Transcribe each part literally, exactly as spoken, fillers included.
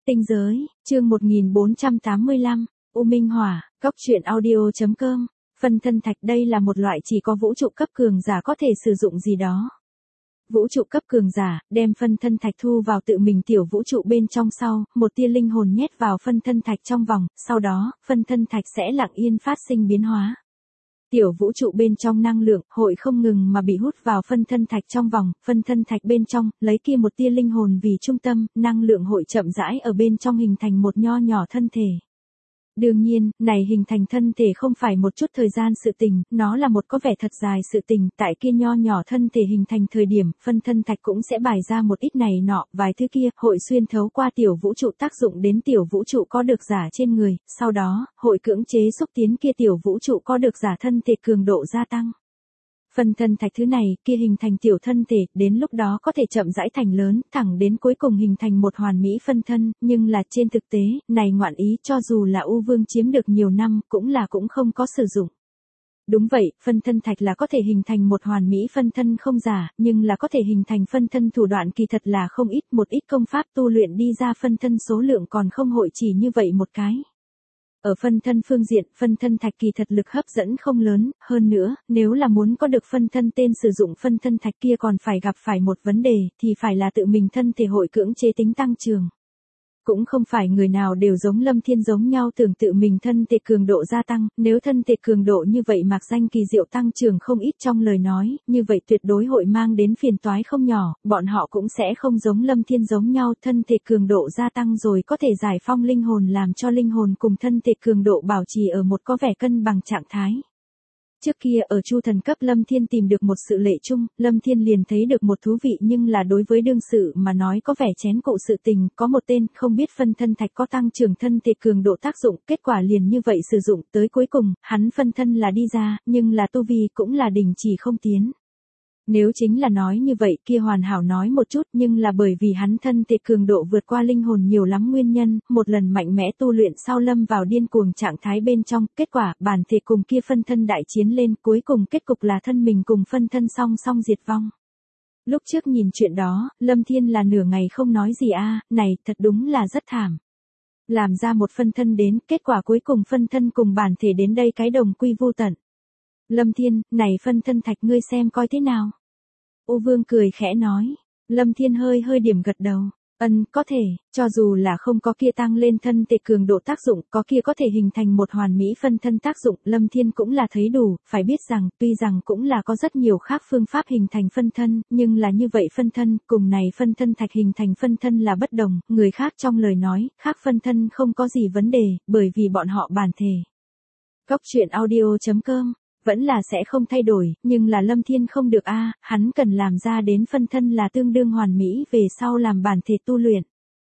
Tinh giới, chương một nghìn bốn trăm tám mươi lăm, U Minh Hỏa, Cóc truyện audio chấm com. Phân thân thạch đây là một loại chỉ có vũ trụ cấp cường giả có thể sử dụng gì đó. Vũ trụ cấp cường giả, đem phân thân thạch thu vào tự mình tiểu vũ trụ bên trong sau, một tia linh hồn nhét vào phân thân thạch trong vòng, sau đó, phân thân thạch sẽ lặng yên phát sinh biến hóa. Tiểu vũ trụ bên trong năng lượng, hội không ngừng mà bị hút vào phân thân thạch trong vòng, phân thân thạch bên trong, lấy kia một tia linh hồn vì trung tâm, năng lượng hội chậm rãi ở bên trong hình thành một nho nhỏ thân thể. Đương nhiên, này hình thành thân thể không phải một chút thời gian sự tình, nó là một có vẻ thật dài sự tình, tại kia nho nhỏ thân thể hình thành thời điểm, phân thân thạch cũng sẽ bài ra một ít này nọ, vài thứ kia, hội xuyên thấu qua tiểu vũ trụ tác dụng đến tiểu vũ trụ có được giả trên người, sau đó, hội cưỡng chế xúc tiến kia tiểu vũ trụ có được giả thân thể cường độ gia tăng. Phân thân thạch thứ này, kia hình thành tiểu thân thể, đến lúc đó có thể chậm rãi thành lớn, thẳng đến cuối cùng hình thành một hoàn mỹ phân thân, nhưng là trên thực tế, này ngoạn ý cho dù là U Vương chiếm được nhiều năm, cũng là cũng không có sử dụng. Đúng vậy, phân thân thạch là có thể hình thành một hoàn mỹ phân thân không giả, nhưng là có thể hình thành phân thân thủ đoạn kỳ thật là không ít, một ít công pháp tu luyện đi ra phân thân số lượng còn không hội chỉ như vậy một cái. Ở phân thân phương diện, phân thân thạch kỳ thật lực hấp dẫn không lớn, hơn nữa, nếu là muốn có được phân thân tên sử dụng phân thân thạch kia còn phải gặp phải một vấn đề, thì phải là tự mình thân thể hội cưỡng chế tính tăng trưởng. Cũng không phải người nào đều giống Lâm Thiên giống nhau tưởng tự mình thân thể cường độ gia tăng, nếu thân thể cường độ như vậy mạc danh kỳ diệu tăng trưởng không ít trong lời nói, như vậy tuyệt đối hội mang đến phiền toái không nhỏ, bọn họ cũng sẽ không giống Lâm Thiên giống nhau, thân thể cường độ gia tăng rồi có thể giải phong linh hồn làm cho linh hồn cùng thân thể cường độ bảo trì ở một có vẻ cân bằng trạng thái. Trước kia ở Chu thần cấp Lâm Thiên tìm được một sự lệ chung, Lâm Thiên liền thấy được một thú vị nhưng là đối với đương sự mà nói có vẻ chén cụ sự tình, có một tên, không biết phân thân thạch có tăng trưởng thân thể cường độ tác dụng, kết quả liền như vậy sử dụng, tới cuối cùng, hắn phân thân là đi ra, nhưng là tu vi cũng là đình chỉ không tiến. Nếu chính là nói như vậy kia hoàn hảo nói một chút nhưng là bởi vì hắn thân thể cường độ vượt qua linh hồn nhiều lắm nguyên nhân, một lần mạnh mẽ tu luyện sau lâm vào điên cuồng trạng thái bên trong, kết quả bản thể cùng kia phân thân đại chiến lên, cuối cùng kết cục là thân mình cùng phân thân song song diệt vong. Lúc trước nhìn chuyện đó, Lâm Thiên là nửa ngày không nói gì a, này thật đúng là rất thảm. Làm ra một phân thân đến, kết quả cuối cùng phân thân cùng bản thể đến đây cái đồng quy vô tận. Lâm Thiên, này phân thân thạch ngươi xem coi thế nào. U Vương cười khẽ nói. Lâm Thiên hơi hơi điểm gật đầu. Ân, có thể, cho dù là không có kia tăng lên thân thể cường độ tác dụng, có kia có thể hình thành một hoàn mỹ phân thân tác dụng, Lâm Thiên cũng là thấy đủ, phải biết rằng, tuy rằng cũng là có rất nhiều khác phương pháp hình thành phân thân, nhưng là như vậy phân thân, cùng này phân thân thạch hình thành phân thân là bất đồng, người khác trong lời nói, khác phân thân không có gì vấn đề, bởi vì bọn họ bản thể. Cóc truyện audio chấm com vẫn là sẽ không thay đổi, nhưng là Lâm Thiên không được a, hắn cần làm ra đến phân thân là tương đương hoàn mỹ về sau làm bản thể tu luyện.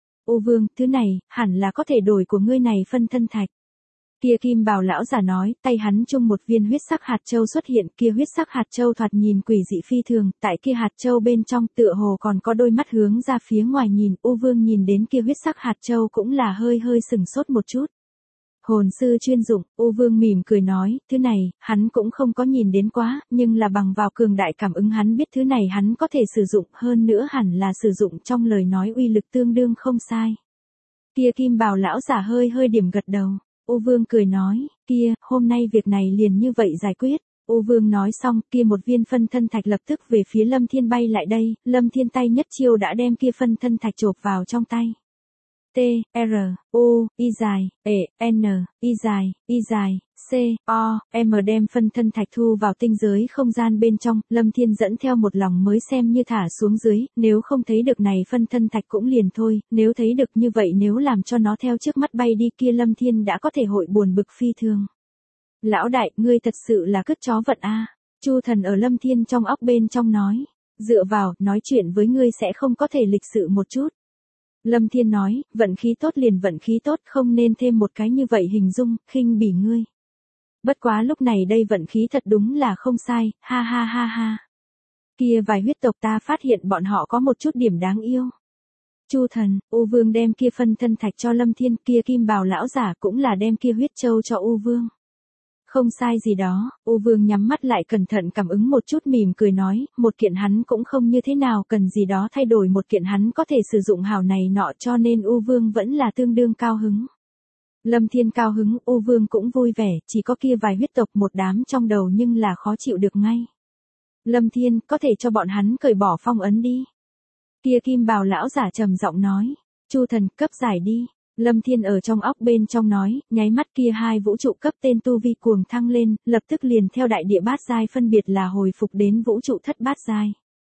U Vương, thứ này, hẳn là có thể đổi của ngươi này phân thân thạch. Kia Kim Bào lão giả nói, tay hắn chung một viên huyết sắc hạt châu xuất hiện, kia huyết sắc hạt châu thoạt nhìn quỷ dị phi thường, tại kia hạt châu bên trong tựa hồ còn có đôi mắt hướng ra phía ngoài nhìn, U Vương nhìn đến kia huyết sắc hạt châu cũng là hơi hơi sừng sốt một chút. Hồn sư chuyên dụng, U Vương mỉm cười nói, thứ này, hắn cũng không có nhìn đến quá, nhưng là bằng vào cường đại cảm ứng hắn biết thứ này hắn có thể sử dụng, hơn nữa hẳn là sử dụng trong lời nói uy lực tương đương không sai. Kia Kim Bào lão giả hơi hơi điểm gật đầu, U Vương cười nói, kia, hôm nay việc này liền như vậy giải quyết. U Vương nói xong, kia một viên phân thân thạch lập tức về phía Lâm Thiên bay lại đây, Lâm Thiên tay nhất chiêu đã đem kia phân thân thạch chộp vào trong tay. T, R, U, Y dài, E, N, Y dài, Y dài, C, O, M đem phân thân thạch thu vào tinh giới không gian bên trong, Lâm Thiên dẫn theo một lòng mới xem như thả xuống dưới, nếu không thấy được này phân thân thạch cũng liền thôi, nếu thấy được như vậy nếu làm cho nó theo trước mắt bay đi kia Lâm Thiên đã có thể hội buồn bực phi thường. Lão đại, ngươi thật sự là cứt chó vận a. Chu thần ở Lâm Thiên trong óc bên trong nói, dựa vào, nói chuyện với ngươi sẽ không có thể lịch sự một chút. Lâm Thiên nói, vận khí tốt liền vận khí tốt không nên thêm một cái như vậy hình dung, khinh bỉ ngươi. Bất quá lúc này đây vận khí thật đúng là không sai, ha ha ha ha. Kia vài huyết tộc ta phát hiện bọn họ có một chút điểm đáng yêu. Chu thần, U Vương đem kia phân thân thạch cho Lâm Thiên, kia Kim Bào lão giả cũng là đem kia huyết châu cho U Vương. Không sai gì đó, U Vương nhắm mắt lại cẩn thận cảm ứng một chút mỉm cười nói, một kiện hắn cũng không như thế nào cần gì đó thay đổi một kiện hắn có thể sử dụng hảo này nọ cho nên U Vương vẫn là tương đương cao hứng. Lâm Thiên cao hứng, U Vương cũng vui vẻ, chỉ có kia vài huyết tộc một đám trong đầu nhưng là khó chịu được ngay. Lâm Thiên, có thể cho bọn hắn cởi bỏ phong ấn đi. Kia kim bào lão giả trầm giọng nói, Chu thần cấp giải đi. Lâm Thiên ở trong óc bên trong nói, nháy mắt kia hai vũ trụ cấp tên tu vi cuồng thăng lên, lập tức liền theo đại địa bát giai phân biệt là hồi phục đến vũ trụ thất bát giai.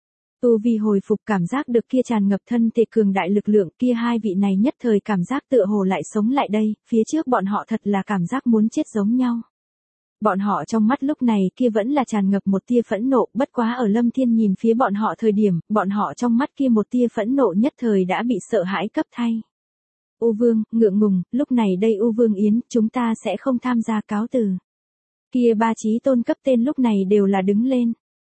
Tu vi hồi phục cảm giác được kia tràn ngập thân thể cường đại lực lượng, kia hai vị này nhất thời cảm giác tựa hồ lại sống lại đây, phía trước bọn họ thật là cảm giác muốn chết giống nhau. Bọn họ trong mắt lúc này kia vẫn là tràn ngập một tia phẫn nộ, bất quá ở Lâm Thiên nhìn phía bọn họ thời điểm, bọn họ trong mắt kia một tia phẫn nộ nhất thời đã bị sợ hãi cấp thay. U Vương, ngượng ngùng, lúc này đây U Vương Yến, chúng ta sẽ không tham gia cáo từ. Kia ba chí tôn cấp tên lúc này đều là đứng lên.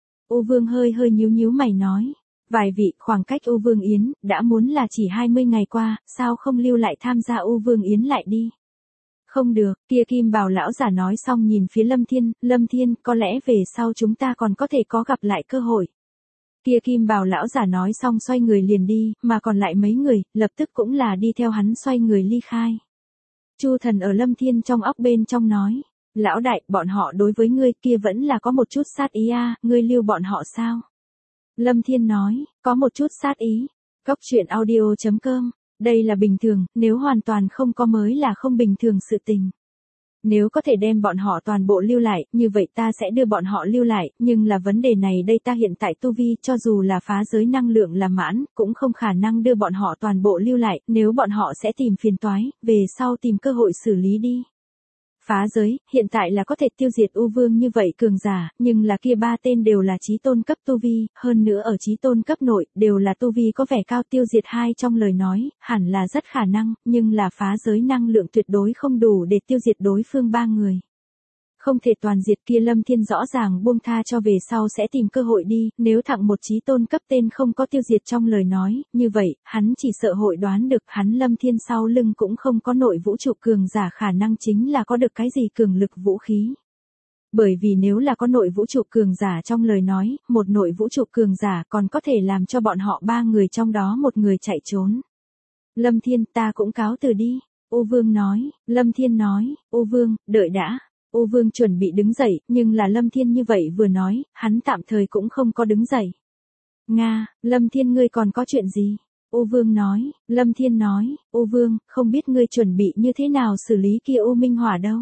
U Vương hơi hơi nhíu nhíu mày nói, vài vị khoảng cách U Vương Yến, đã muốn là chỉ hai mươi ngày qua, sao không lưu lại tham gia U Vương Yến lại đi. Không được, kia kim bào lão giả nói xong nhìn phía Lâm Thiên, Lâm Thiên, có lẽ về sau chúng ta còn có thể có gặp lại cơ hội. Kia kim bào lão giả nói xong xoay người liền đi, mà còn lại mấy người, lập tức cũng là đi theo hắn xoay người ly khai. Chu thần ở Lâm Thiên trong óc bên trong nói, lão đại, bọn họ đối với ngươi kia vẫn là có một chút sát ý a, à, ngươi lưu bọn họ sao? Lâm Thiên nói, có một chút sát ý. Cốc truyện audio chấm com, đây là bình thường, nếu hoàn toàn không có mới là không bình thường sự tình. Nếu có thể đem bọn họ toàn bộ lưu lại, như vậy ta sẽ đưa bọn họ lưu lại, nhưng là vấn đề này đây ta hiện tại tu vi cho dù là phá giới năng lượng là mãn, cũng không khả năng đưa bọn họ toàn bộ lưu lại, nếu bọn họ sẽ tìm phiền toái, về sau tìm cơ hội xử lý đi. Phá giới, hiện tại là có thể tiêu diệt U Vương như vậy cường giả, nhưng là kia ba tên đều là chí tôn cấp tu vi, hơn nữa ở chí tôn cấp nội, đều là tu vi có vẻ cao tiêu diệt hai trong lời nói, hẳn là rất khả năng, nhưng là phá giới năng lượng tuyệt đối không đủ để tiêu diệt đối phương ba người. Không thể toàn diệt kia Lâm Thiên rõ ràng buông tha cho về sau sẽ tìm cơ hội đi, nếu thẳng một chí tôn cấp tên không có tiêu diệt trong lời nói, như vậy, hắn chỉ sợ hội đoán được hắn Lâm Thiên sau lưng cũng không có nội vũ trụ cường giả khả năng chính là có được cái gì cường lực vũ khí. Bởi vì nếu là có nội vũ trụ cường giả trong lời nói, một nội vũ trụ cường giả còn có thể làm cho bọn họ ba người trong đó một người chạy trốn. Lâm Thiên, ta cũng cáo từ đi. U Vương nói, Lâm Thiên nói, U Vương, đợi đã. U Vương chuẩn bị đứng dậy, nhưng là Lâm Thiên như vậy vừa nói, hắn tạm thời cũng không có đứng dậy. Nga, Lâm Thiên ngươi còn có chuyện gì? U Vương nói, Lâm Thiên nói, U Vương, không biết ngươi chuẩn bị như thế nào xử lý kia U Minh Hỏa đâu.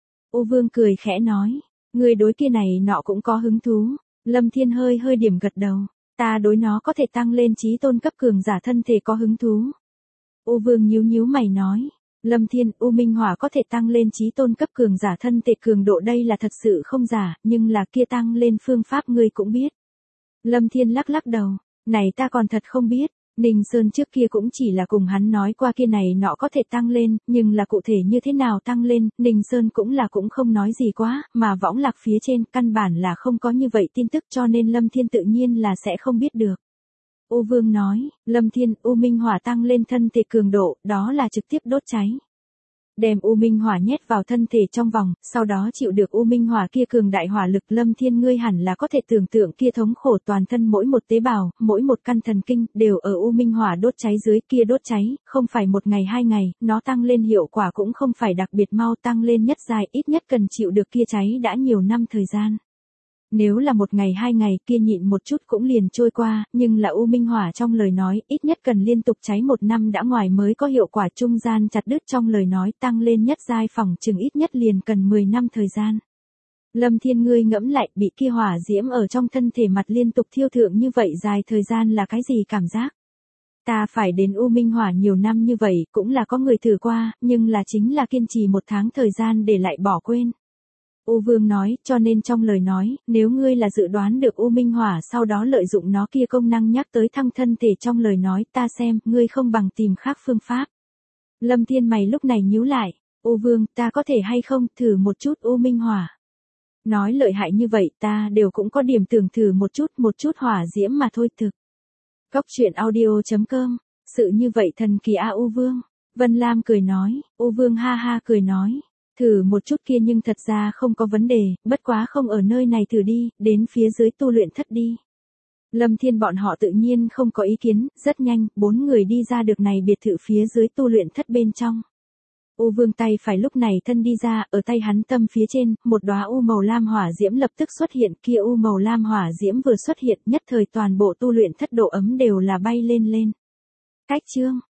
U Vương cười khẽ nói, ngươi đối kia này nọ cũng có hứng thú. Lâm Thiên hơi hơi điểm gật đầu, ta đối nó có thể tăng lên chí tôn cấp cường giả thân thể có hứng thú. U Vương nhíu nhíu mày nói. Lâm Thiên, U Minh Hỏa có thể tăng lên chí tôn cấp cường giả thân thể cường độ đây là thật sự không giả, nhưng là kia tăng lên phương pháp ngươi cũng biết. Lâm Thiên lắc lắc đầu, này ta còn thật không biết, Ninh Sơn trước kia cũng chỉ là cùng hắn nói qua kia này nọ có thể tăng lên, nhưng là cụ thể như thế nào tăng lên, Ninh Sơn cũng là cũng không nói gì quá, mà võng lạc phía trên căn bản là không có như vậy tin tức cho nên Lâm Thiên tự nhiên là sẽ không biết được. U Vương nói, Lâm Thiên, U Minh Hỏa tăng lên thân thể cường độ, đó là trực tiếp đốt cháy. Đem U Minh Hỏa nhét vào thân thể trong vòng, sau đó chịu được U Minh Hỏa kia cường đại hỏa lực. Lâm Thiên ngươi hẳn là có thể tưởng tượng kia thống khổ toàn thân mỗi một tế bào, mỗi một căn thần kinh, đều ở U Minh Hỏa đốt cháy dưới kia đốt cháy, không phải một ngày hai ngày, nó tăng lên hiệu quả cũng không phải đặc biệt mau tăng lên nhất dài, ít nhất cần chịu được kia cháy đã nhiều năm thời gian. Nếu là một ngày hai ngày kia nhịn một chút cũng liền trôi qua, nhưng là U Minh Hỏa trong lời nói ít nhất cần liên tục cháy một năm đã ngoài mới có hiệu quả trung gian chặt đứt trong lời nói tăng lên nhất giai phòng chừng ít nhất liền cần mười năm thời gian. Lâm Thiên ngươi ngẫm lại bị kia hỏa diễm ở trong thân thể mặt liên tục thiêu thượng như vậy dài thời gian là cái gì cảm giác? Ta phải đến U Minh Hỏa nhiều năm như vậy cũng là có người thử qua, nhưng là chính là kiên trì một tháng thời gian để lại bỏ quên. U Vương nói, cho nên trong lời nói, nếu ngươi là dự đoán được U Minh Hỏa sau đó lợi dụng nó kia công năng nhắc tới thăng thân thể trong lời nói ta xem, ngươi không bằng tìm khác phương pháp. Lâm Thiên mày lúc này nhíu lại, U Vương, ta có thể hay không thử một chút U Minh Hỏa. Nói lợi hại như vậy ta đều cũng có điểm tưởng thử một chút một chút hỏa diễm mà thôi thực. Cốc truyện audio chấm com, sự như vậy thần kỳ a U Vương. Vân Lam cười nói, U Vương ha ha cười nói. Thử một chút kia nhưng thật ra không có vấn đề, bất quá không ở nơi này thử đi, đến phía dưới tu luyện thất đi. Lâm Thiên bọn họ tự nhiên không có ý kiến, rất nhanh, bốn người đi ra được này biệt thự phía dưới tu luyện thất bên trong. U Vương tay phải lúc này thân đi ra, ở tay hắn tâm phía trên, một đóa u màu lam hỏa diễm lập tức xuất hiện, kia u màu lam hỏa diễm vừa xuất hiện, nhất thời toàn bộ tu luyện thất độ ấm đều là bay lên lên. Cách chương